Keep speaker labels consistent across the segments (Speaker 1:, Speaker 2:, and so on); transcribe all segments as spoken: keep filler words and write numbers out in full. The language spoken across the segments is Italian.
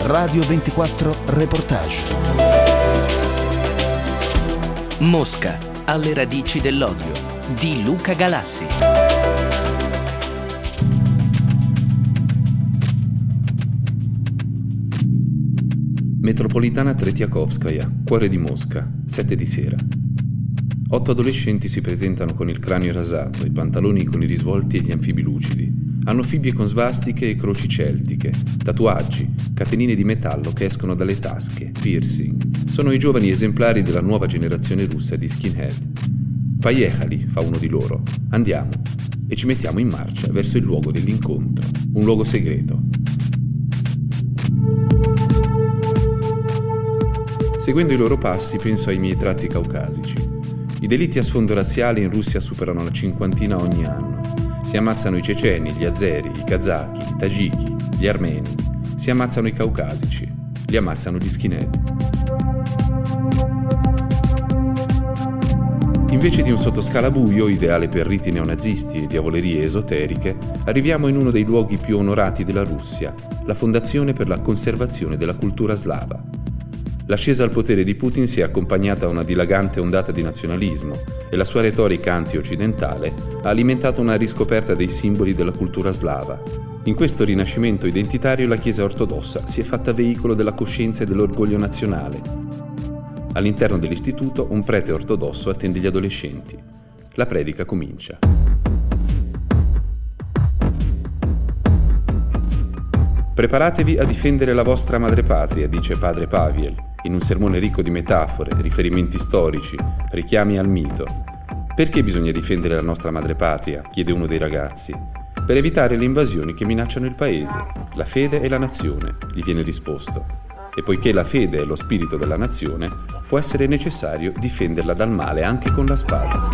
Speaker 1: Radio ventiquattro Reportage.
Speaker 2: Mosca, alle radici dell'odio, di Luca Galassi.
Speaker 3: Metropolitana Tretiakovskaya, cuore di Mosca, sette di sera. Otto adolescenti si presentano con il cranio rasato, i pantaloni con i risvolti e gli anfibi lucidi. Hanno fibbie con svastiche e croci celtiche, tatuaggi, catenine di metallo che escono dalle tasche, piercing. Sono i giovani esemplari della nuova generazione russa di skinhead. Paiechali, fa uno di loro. Andiamo. E ci mettiamo in marcia verso il luogo dell'incontro, un luogo segreto. Seguendo i loro passi penso ai miei tratti caucasici. I delitti a sfondo razziale in Russia superano la cinquantina ogni anno. Si ammazzano i ceceni, gli azeri, i kazaki, i tagiki, gli armeni. Si ammazzano i caucasici. Li ammazzano gli skinhead. Invece di un sottoscala buio, ideale per riti neonazisti e diavolerie esoteriche, arriviamo in uno dei luoghi più onorati della Russia, la Fondazione per la conservazione della cultura slava. L'ascesa al potere di Putin si è accompagnata a una dilagante ondata di nazionalismo e la sua retorica anti-occidentale ha alimentato una riscoperta dei simboli della cultura slava. In questo rinascimento identitario la Chiesa ortodossa si è fatta veicolo della coscienza e dell'orgoglio nazionale. All'interno dell'istituto un prete ortodosso attende gli adolescenti. La predica comincia. Preparatevi a difendere la vostra madrepatria, dice padre Paviel, in un sermone ricco di metafore, riferimenti storici, richiami al mito. Perché bisogna difendere la nostra madrepatria? Chiede uno dei ragazzi. Per evitare le invasioni che minacciano il paese, la fede e la nazione, gli viene risposto. E poiché la fede è lo spirito della nazione, può essere necessario difenderla dal male anche con la spada.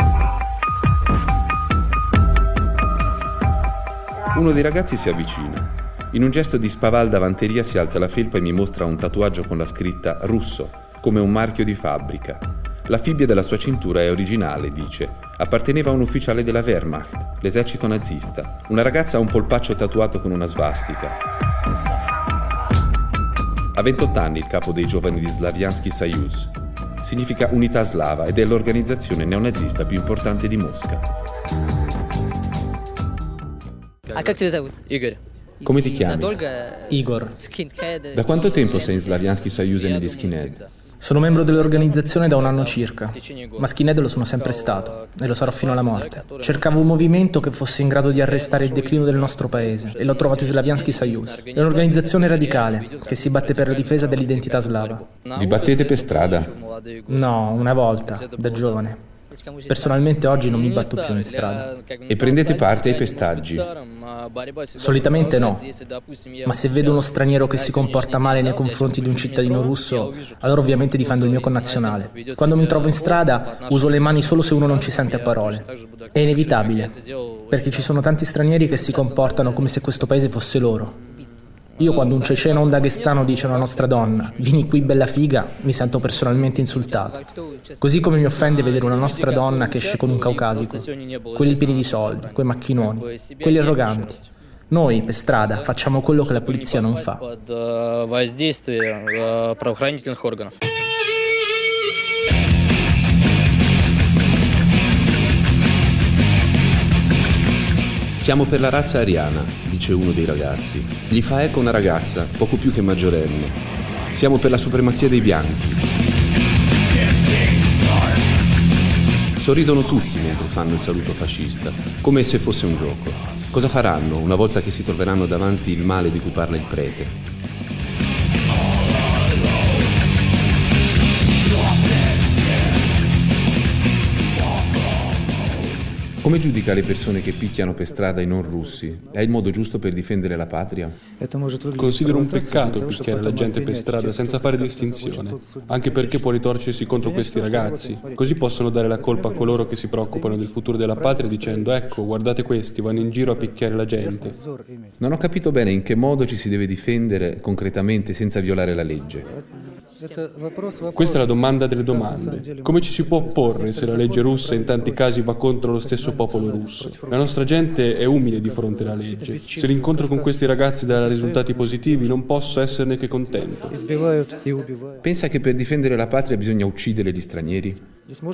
Speaker 3: Uno dei ragazzi si avvicina. In un gesto di spavaldavanteria si alza la felpa e mi mostra un tatuaggio con la scritta russo, come un marchio di fabbrica. La fibbia della sua cintura è originale, dice. Apparteneva a un ufficiale della Wehrmacht, l'esercito nazista. Una ragazza ha un polpaccio tatuato con una svastica. Ha ventotto anni il capo dei giovani di Slaviansky Soyuz. Significa unità slava ed è l'organizzazione neonazista più importante di Mosca.
Speaker 4: А как тебя зовут?
Speaker 5: Игорь.
Speaker 3: Come ti chiami?
Speaker 6: Igor.
Speaker 3: Da quanto tempo sei in Slaviansky Soyuz e negli skinhead?
Speaker 6: Sono membro dell'organizzazione da un anno circa, ma skinhead lo sono sempre stato e lo sarò fino alla morte. Cercavo un movimento che fosse in grado di arrestare il declino del nostro paese e l'ho trovato in Slaviansky Soyuz. È un'organizzazione radicale che si batte per la difesa dell'identità slava.
Speaker 3: Vi battete per strada?
Speaker 6: No, una volta, da giovane. Personalmente oggi non mi batto più in strada.
Speaker 3: E prendete parte ai pestaggi?
Speaker 6: Solitamente no, ma se vedo uno straniero che si comporta male nei confronti di un cittadino russo, allora ovviamente difendo il mio connazionale. Quando mi trovo in strada uso le mani solo se uno non ci sente a parole. È inevitabile, perché ci sono tanti stranieri che si comportano come se questo paese fosse loro. Io quando un ceceno o un daghestano dice a una nostra donna «Vieni qui bella figa», mi sento personalmente insultato. Così come mi offende vedere una nostra donna che esce con un caucasico, quelli pieni di soldi, quei macchinoni, quelli arroganti. Noi, per strada, facciamo quello che la polizia non fa.
Speaker 3: Siamo per la razza ariana, dice uno dei ragazzi. Gli fa eco una ragazza, poco più che maggiorenne. Siamo per la supremazia dei bianchi. Sorridono tutti mentre fanno il saluto fascista, come se fosse un gioco. Cosa faranno una volta che si troveranno davanti il male di cui parla il prete? Come giudica le persone che picchiano per strada i non russi? È il modo giusto per difendere la patria?
Speaker 7: Considero un peccato picchiare la gente per strada senza fare distinzione, anche perché può ritorcersi contro questi ragazzi. Così possono dare la colpa a coloro che si preoccupano del futuro della patria dicendo «Ecco, guardate questi, vanno in giro a picchiare la gente».
Speaker 3: Non ho capito bene in che modo ci si deve difendere concretamente senza violare la legge.
Speaker 7: Questa è la domanda delle domande. Come ci si può opporre se la legge russa in tanti casi va contro lo stesso popolo russo? La nostra gente è umile di fronte alla legge. Se l'incontro con questi ragazzi darà risultati positivi, non posso esserne che contento.
Speaker 3: Pensa che per difendere la patria bisogna uccidere gli stranieri?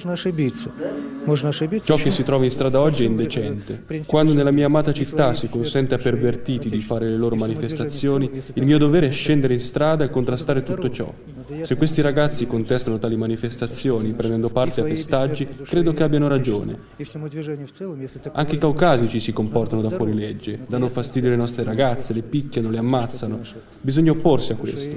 Speaker 7: Ciò che si trova in strada oggi è indecente. Quando nella mia amata città si consente a pervertiti di fare le loro manifestazioni, il mio dovere è scendere in strada e contrastare tutto ciò. Se questi ragazzi contestano tali manifestazioni prendendo parte a pestaggi, credo che abbiano ragione. Anche i caucasici si comportano da fuorilegge, danno fastidio alle nostre ragazze, le picchiano, le ammazzano. Bisogna opporsi a questo.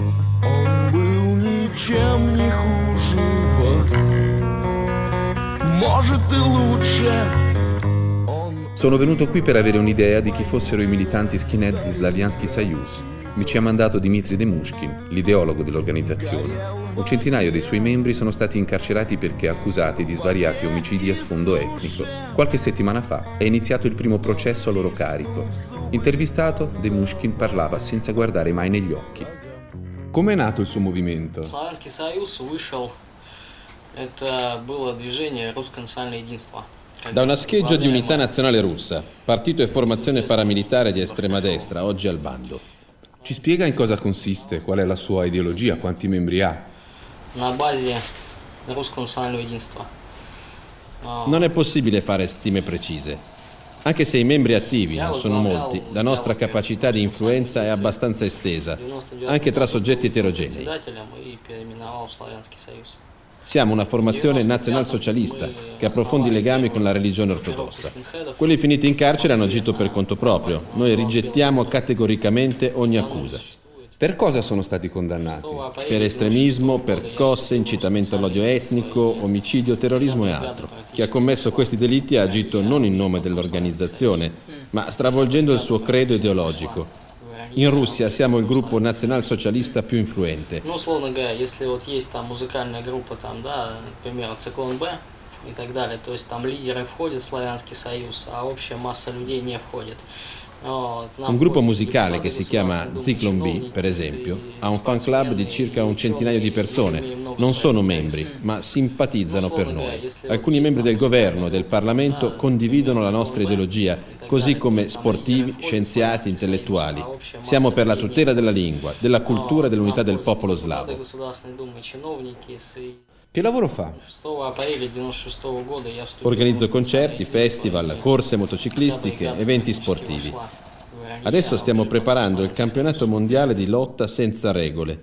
Speaker 3: Sono venuto qui per avere un'idea di chi fossero i militanti skinhead di Slaviansky Soyuz. Mi ci ha mandato Dmitry Demushkin, l'ideologo dell'organizzazione. Un centinaio dei suoi membri sono stati incarcerati perché accusati di svariati omicidi a sfondo etnico. Qualche settimana fa è iniziato il primo processo a loro carico. Intervistato, Demushkin parlava senza guardare mai negli occhi. Come è nato il suo movimento?
Speaker 5: Slaviansky Soyuz вышел. Это было движение Русское национальное единство.
Speaker 8: Da una scheggia di unità nazionale russa, partito e formazione paramilitare di estrema destra, oggi al bando.
Speaker 3: Ci spiega in cosa consiste, qual è la sua ideologia, quanti membri ha?
Speaker 5: На базе Русского национального единства.
Speaker 8: Non è possibile fare stime precise. Anche se i membri attivi non sono molti, la nostra capacità di influenza è abbastanza estesa, anche tra soggetti eterogenei. Siamo una formazione nazionalsocialista che ha profondi legami con la religione ortodossa. Quelli finiti in carcere hanno agito per conto proprio. Noi rigettiamo categoricamente ogni accusa.
Speaker 3: Per cosa sono stati condannati?
Speaker 8: Per estremismo, percosse, incitamento all'odio etnico, omicidio, terrorismo e altro. Chi ha commesso questi delitti ha agito non in nome dell'organizzazione, ma stravolgendo il suo credo ideologico. In Russia siamo il gruppo nazionalsocialista più influente.
Speaker 5: Ну, условно говоря, если вот есть там музыкальная группа, там, да, к примеру, Циклон Б и так далее, то есть там лидеры входят в Славянский Союз, а общая масса людей не входит.
Speaker 8: Un gruppo musicale che si chiama Zyklon B, per esempio, ha un fan club di circa un centinaio di persone. Non sono membri, ma simpatizzano per noi. Alcuni membri del governo e del Parlamento condividono la nostra ideologia, così come sportivi, scienziati, intellettuali. Siamo per la tutela della lingua, della cultura e dell'unità del popolo slavo.
Speaker 3: Che lavoro fa?
Speaker 8: Organizzo concerti, festival, corse motociclistiche, eventi sportivi. Adesso stiamo preparando il campionato mondiale di lotta senza regole.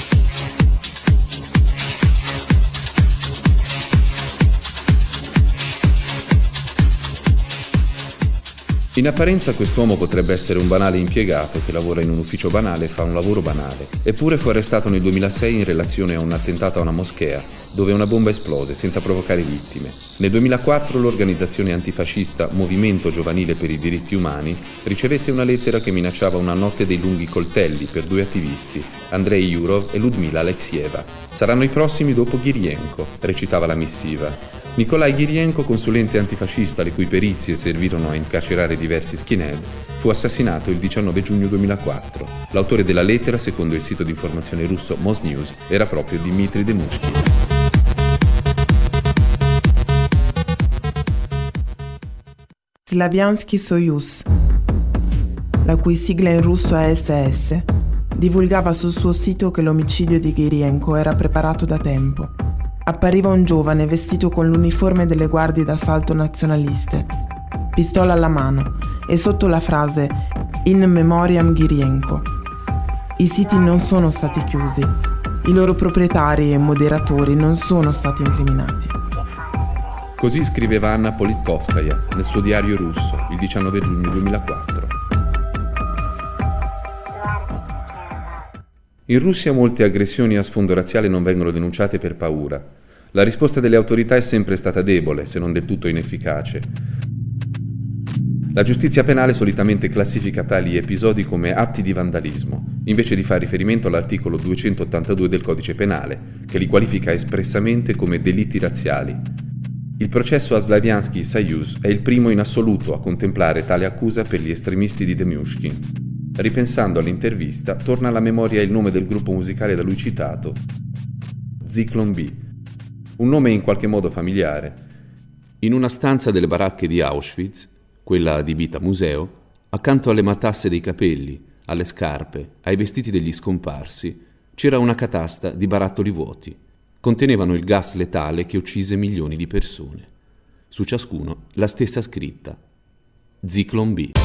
Speaker 3: In apparenza quest'uomo potrebbe essere un banale impiegato che lavora in un ufficio banale e fa un lavoro banale. Eppure fu arrestato nel duemilasei in relazione a un attentato a una moschea, dove una bomba esplose senza provocare vittime. Nel duemilaquattro l'organizzazione antifascista Movimento Giovanile per i Diritti Umani ricevette una lettera che minacciava una notte dei lunghi coltelli per due attivisti, Andrei Yurov e Ludmila Alexieva. Saranno i prossimi dopo Girienko, recitava la missiva. Nikolai Girienko, consulente antifascista le cui perizie servirono a incarcerare diversi skinhead, fu assassinato il diciannove giugno duemilaquattro. L'autore della lettera, secondo il sito di informazione russo Mosnews, era proprio Dmitry Demushkin.
Speaker 9: Slaviansky Soyuz, la cui sigla in russo è S S, divulgava sul suo sito che l'omicidio di Girienko era preparato da tempo. Appariva un giovane vestito con l'uniforme delle guardie d'assalto nazionaliste, pistola alla mano e sotto la frase In Memoriam Girienko. I siti non sono stati chiusi, i loro proprietari e moderatori non sono stati incriminati.
Speaker 3: Così scriveva Anna Politkovskaya nel suo diario russo il diciannove giugno duemilaquattro. In Russia molte aggressioni a sfondo razziale non vengono denunciate per paura. La risposta delle autorità è sempre stata debole, se non del tutto inefficace. La giustizia penale solitamente classifica tali episodi come atti di vandalismo, invece di fare riferimento all'articolo duecentottantadue del Codice Penale, che li qualifica espressamente come delitti razziali. Il processo a Slaviansky Soyuz è il primo in assoluto a contemplare tale accusa per gli estremisti di Demushkin. Ripensando all'intervista, torna alla memoria il nome del gruppo musicale da lui citato, Zyklon B, un nome in qualche modo familiare. In una stanza delle baracche di Auschwitz, quella adibita museo, accanto alle matasse dei capelli, alle scarpe, ai vestiti degli scomparsi, c'era una catasta di barattoli vuoti. Contenevano il gas letale che uccise milioni di persone. Su ciascuno la stessa scritta: Zyklon B.